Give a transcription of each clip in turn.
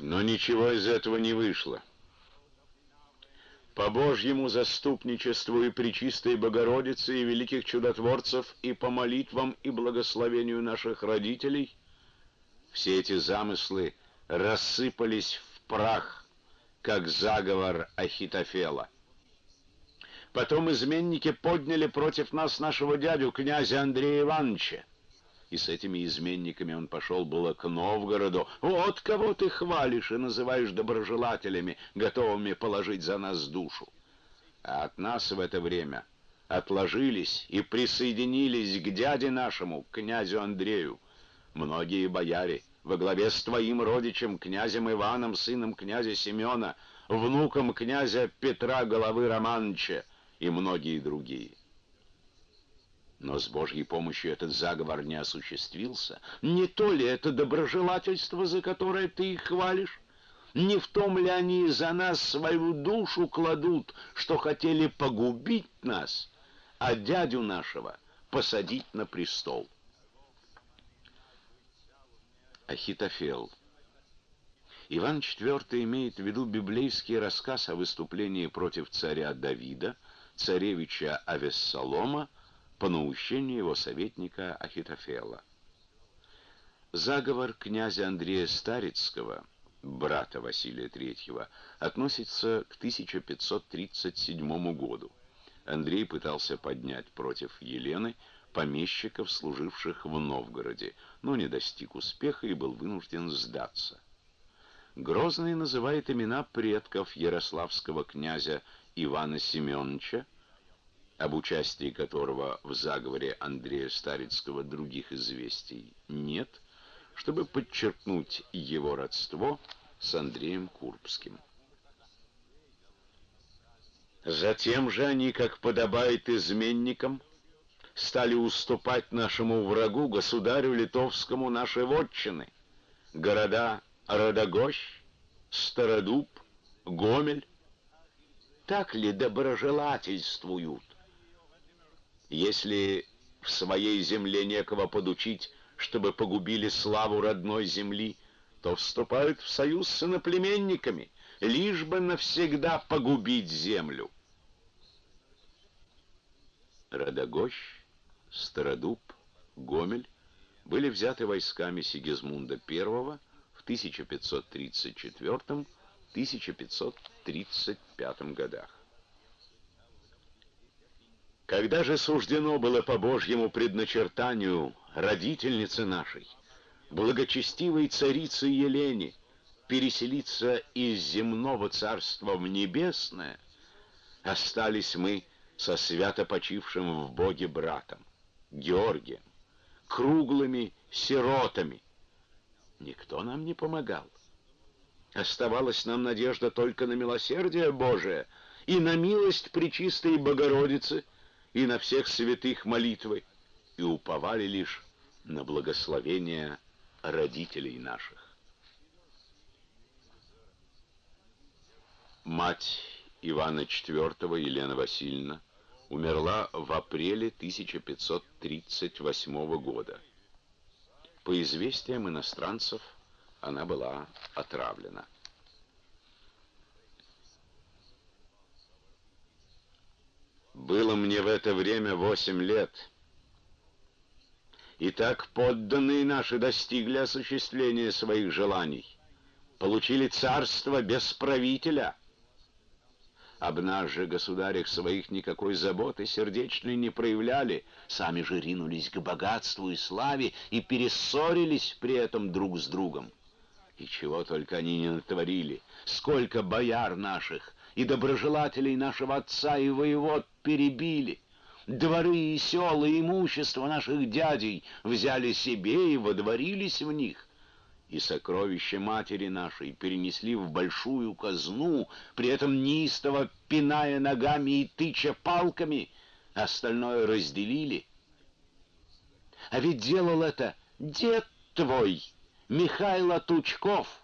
Но ничего из этого не вышло. По Божьему заступничеству и Пречистой Богородицы и великих чудотворцев, и по молитвам и благословению наших родителей, все эти замыслы рассыпались в прах, как заговор Ахитофела. Потом изменники подняли против нас нашего дядю, князя Андрея Ивановича. И с этими изменниками он пошел было к Новгороду. Вот кого ты хвалишь и называешь доброжелателями, готовыми положить за нас душу. А от нас в это время отложились и присоединились к дяде нашему, князю Андрею, многие бояре, во главе с твоим родичем, князем Иваном, сыном князя Семена, внуком князя Петра Головы Романовича, и многие другие. Но с Божьей помощью этот заговор не осуществился. Не то ли это доброжелательство, за которое ты их хвалишь? Не в том ли они за нас свою душу кладут, что хотели погубить нас, а дядю нашего посадить на престол? Ахитофел. Иван IV имеет в виду библейский рассказ о выступлении против царя Давида, царевича Авессалома, по наущению его советника Ахитофела. Заговор князя Андрея Старицкого, брата Василия III, относится к 1537 году. Андрей пытался поднять против Елены помещиков, служивших в Новгороде, но не достиг успеха и был вынужден сдаться. Грозный называет имена предков ярославского князя Ивана Семеновича, об участии которого в заговоре Андрея Старицкого других известий нет, чтобы подчеркнуть его родство с Андреем Курбским. Затем же они, как подобает изменникам, стали уступать нашему врагу, государю литовскому, наши вотчины, города Родогощ, Стародуб, Гомель. Так ли доброжелательствуют? Если в своей земле некого подучить, чтобы погубили славу родной земли, то вступают в союз с иноплеменниками, лишь бы навсегда погубить землю. Родогощ, Стародуб, Гомель были взяты войсками Сигизмунда I в 1534-1535 годах. Когда же суждено было по Божьему предначертанию родительнице нашей, благочестивой царице Елене, переселиться из земного царства в небесное, остались мы со свято почившим в Боге братом, Георгием, круглыми сиротами. Никто нам не помогал. Оставалась нам надежда только на милосердие Божие и на милость Пречистой Богородицы, и на всех святых молитвы, и уповали лишь на благословение родителей наших. Мать Ивана IV, Елена Васильевна, умерла в апреле 1538 года. По известиям иностранцев, она была отравлена. Было мне в это время 8 лет. Итак, подданные наши достигли осуществления своих желаний, получили царство без правителя. Об нас же, государях своих, никакой заботы сердечной не проявляли, сами же ринулись к богатству и славе и перессорились при этом друг с другом. И чего только они не натворили, сколько бояр наших и доброжелателей нашего отца и воевод перебили. Дворы и села, и имущество наших дядей взяли себе и водворились в них. И сокровища матери нашей перенесли в большую казну, при этом неистово пиная ногами и тыча палками, остальное разделили. А ведь делал это дед твой, Михайло Тучков.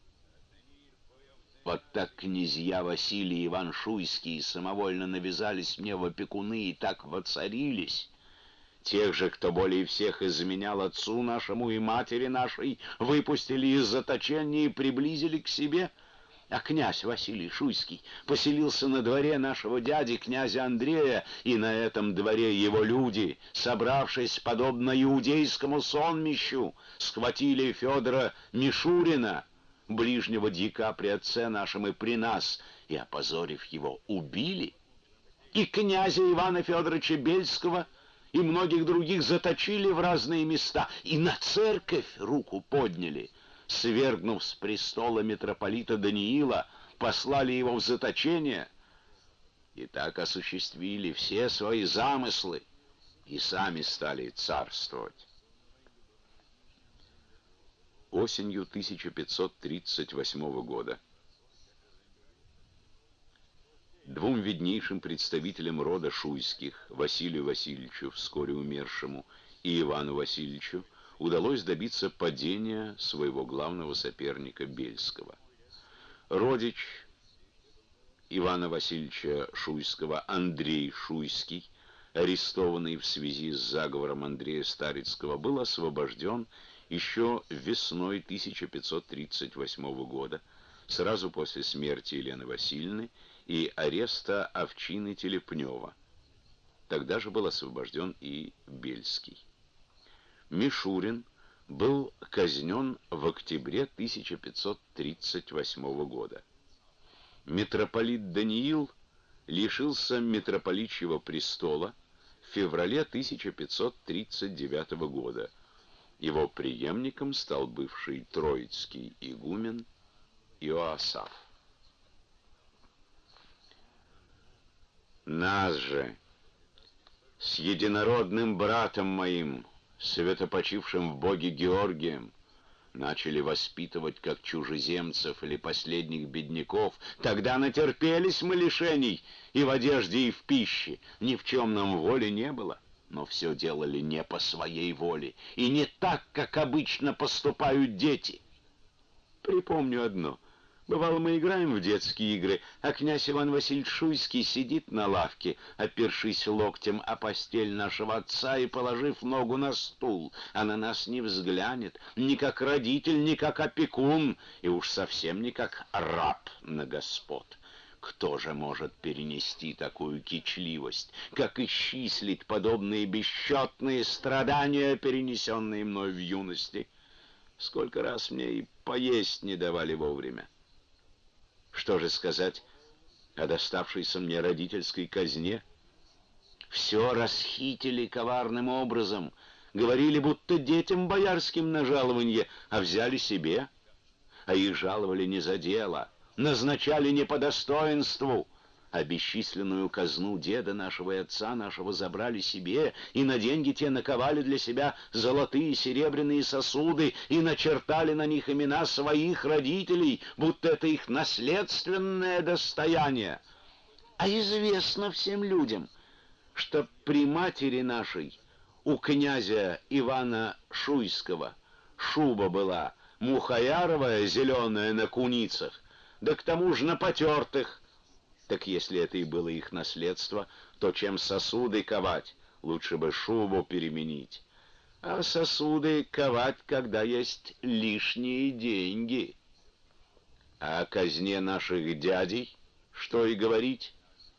Вот так князья Василий и Иван Шуйский самовольно навязались мне в опекуны и так воцарились. Тех же, кто более всех изменял отцу нашему и матери нашей, выпустили из заточения и приблизили к себе. А князь Василий Шуйский поселился на дворе нашего дяди, князя Андрея, и на этом дворе его люди, собравшись подобно иудейскому сонмищу, схватили Федора Мишурина, ближнего дьяка при отце нашем и при нас, и, опозорив его, убили. И князя Ивана Федоровича Бельского и многих других заточили в разные места, и на церковь руку подняли. Свергнув с престола митрополита Даниила, послали его в заточение, и так осуществили все свои замыслы, и сами стали царствовать. Осенью 1538 года двум виднейшим представителям рода Шуйских, Василию Васильевичу, вскоре умершему, и Ивану Васильевичу, удалось добиться падения своего главного соперника Бельского. Родич Ивана Васильевича Шуйского, Андрей Шуйский, арестованный в связи с заговором Андрея Старицкого, был освобожден еще весной 1538 года, сразу после смерти Елены Васильевны и ареста овчины Телепнева. Тогда же был освобожден и Бельский. Мишурин был казнен в октябре 1538 года. Митрополит Даниил лишился митрополичьего престола в феврале 1539 года. Его преемником стал бывший троицкий игумен Иоасаф. Нас же с единородным братом моим, святопочившим в Боге Георгием, начали воспитывать как чужеземцев или последних бедняков. Тогда натерпелись мы лишений и в одежде, и в пище. Ни в чем нам воли не было, но все делали не по своей воле и не так, как обычно поступают дети. Припомню одно. Бывало, мы играем в детские игры, а князь Иван Васильевич Шуйский сидит на лавке, опершись локтем о постель нашего отца и положив ногу на стул, а на нас не взглянет, ни как родитель, ни как опекун, и уж совсем не как раб на господ. Кто же может перенести такую кичливость, как исчислить подобные бесчетные страдания, перенесенные мной в юности? Сколько раз мне и поесть не давали вовремя. Что же сказать о доставшейся мне родительской казне? Все расхитили коварным образом, говорили, будто детям боярским на жалованье, а взяли себе, а их жаловали не за дело, назначали не по достоинству, а бесчисленную казну деда нашего и отца нашего забрали себе, и на деньги те наковали для себя золотые и серебряные сосуды, и начертали на них имена своих родителей, будто это их наследственное достояние. А известно всем людям, что при матери нашей, у князя Ивана Шуйского, шуба была мухаяровая, зеленая на куницах, да к тому же на потертых. Так если это и было их наследство, то чем сосуды ковать, лучше бы шубу переменить. А сосуды ковать, когда есть лишние деньги. А о казне наших дядей, что и говорить,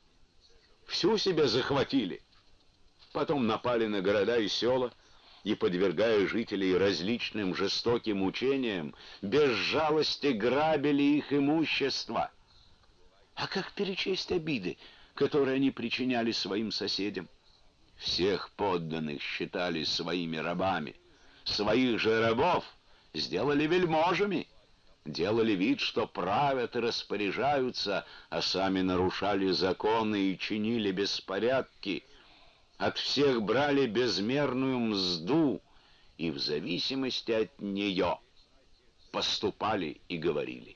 всю себе захватили. Потом напали на города и села, и, подвергая жителей различным жестоким мучениям, без жалости грабили их имущество. А как перечесть обиды, которые они причиняли своим соседям? Всех подданных считали своими рабами. Своих же рабов сделали вельможами. Делали вид, что правят и распоряжаются, а сами нарушали законы и чинили беспорядки. От всех брали безмерную мзду и в зависимости от нее поступали и говорили.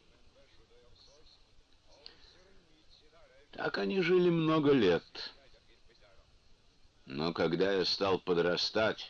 Так они жили много лет. Но когда я стал подрастать,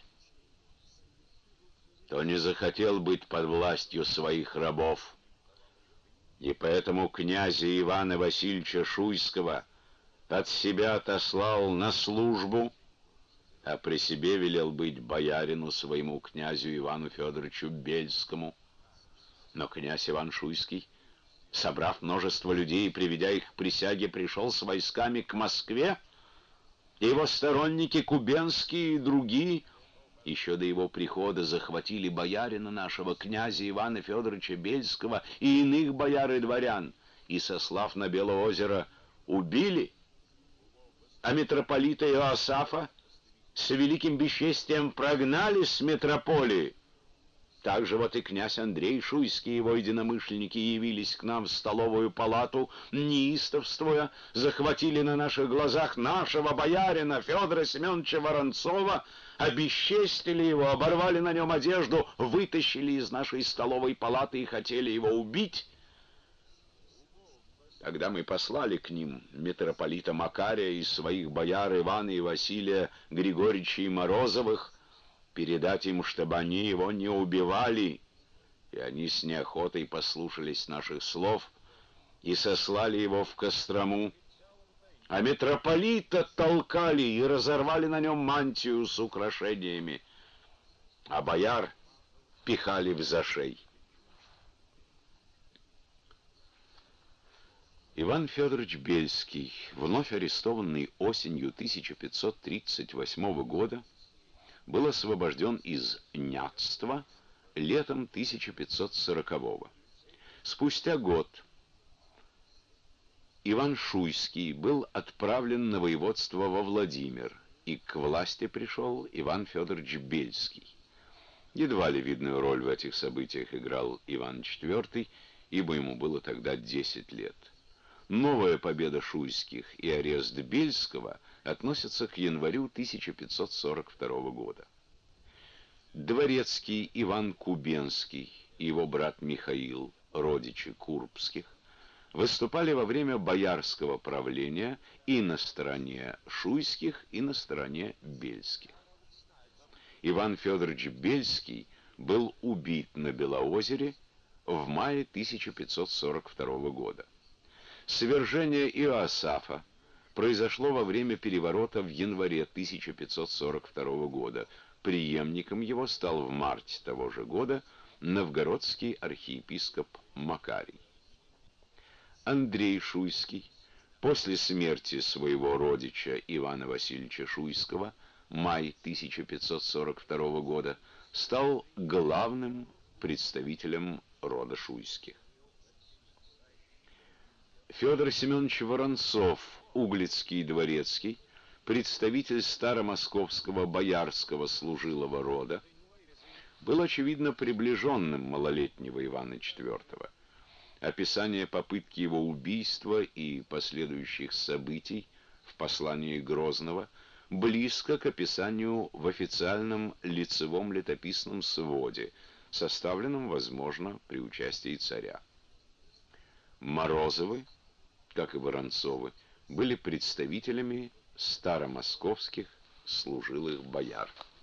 то не захотел быть под властью своих рабов. И поэтому князя Ивана Васильевича Шуйского от себя отослал на службу а при себе велел быть боярину своему князю Ивану Федоровичу Бельскому. Но князь Иван Шуйский, собрав множество людей и приведя их к присяге, пришел с войсками к Москве, и его сторонники кубенские и другие еще до его прихода захватили боярина нашего, князя Ивана Федоровича Бельского, и иных бояр и дворян, и, сослав на Белоозеро, убили, а митрополита Иоасафа с великим бесчестием прогнали с митрополии. Также вот и князь Андрей Шуйский и его единомышленники явились к нам в столовую палату, неистовствуя, захватили на наших глазах нашего боярина Федора Семеновича Воронцова, обесчестили его, оборвали на нем одежду, вытащили из нашей столовой палаты и хотели его убить. Тогда мы послали к ним митрополита Макария и своих бояр Ивана и Василия Григорьевича и Морозовых, передать им, чтобы они его не убивали, и они с неохотой послушались наших слов и сослали его в Кострому, а митрополита толкали и разорвали на нем мантию с украшениями, а бояр пихали в зашей. Иван Федорович Бельский, вновь арестованный осенью 1538 года, был освобожден из нятства летом 1540-го. Спустя год Иван Шуйский был отправлен на воеводство во Владимир, и к власти пришел Иван Федорович Бельский. Едва ли видную роль в этих событиях играл Иван IV, ибо ему было тогда 10 лет. Новая победа Шуйских и арест Бельского относятся к январю 1542 года. Дворецкий Иван Кубенский и его брат Михаил, родичи Курбских, выступали во время боярского правления и на стороне Шуйских, и на стороне Бельских. Иван Федорович Бельский был убит на Белоозере в мае 1542 года. Свержение Иоасафа произошло во время переворота в январе 1542 года. Преемником его стал в марте того же года новгородский архиепископ Макарий. Андрей Шуйский после смерти своего родича Ивана Васильевича Шуйского, май 1542 года, стал главным представителем рода Шуйских. Федор Семенович Воронцов, углицкий дворецкий, представитель старомосковского боярского служилого рода, был, очевидно, приближенным малолетнего Ивана IV. Описание попытки его убийства и последующих событий в послании Грозного близко к описанию в официальном лицевом летописном своде, составленном, возможно, при участии царя. Морозовы, как и Воронцовы, были представителями старомосковских служилых бояр.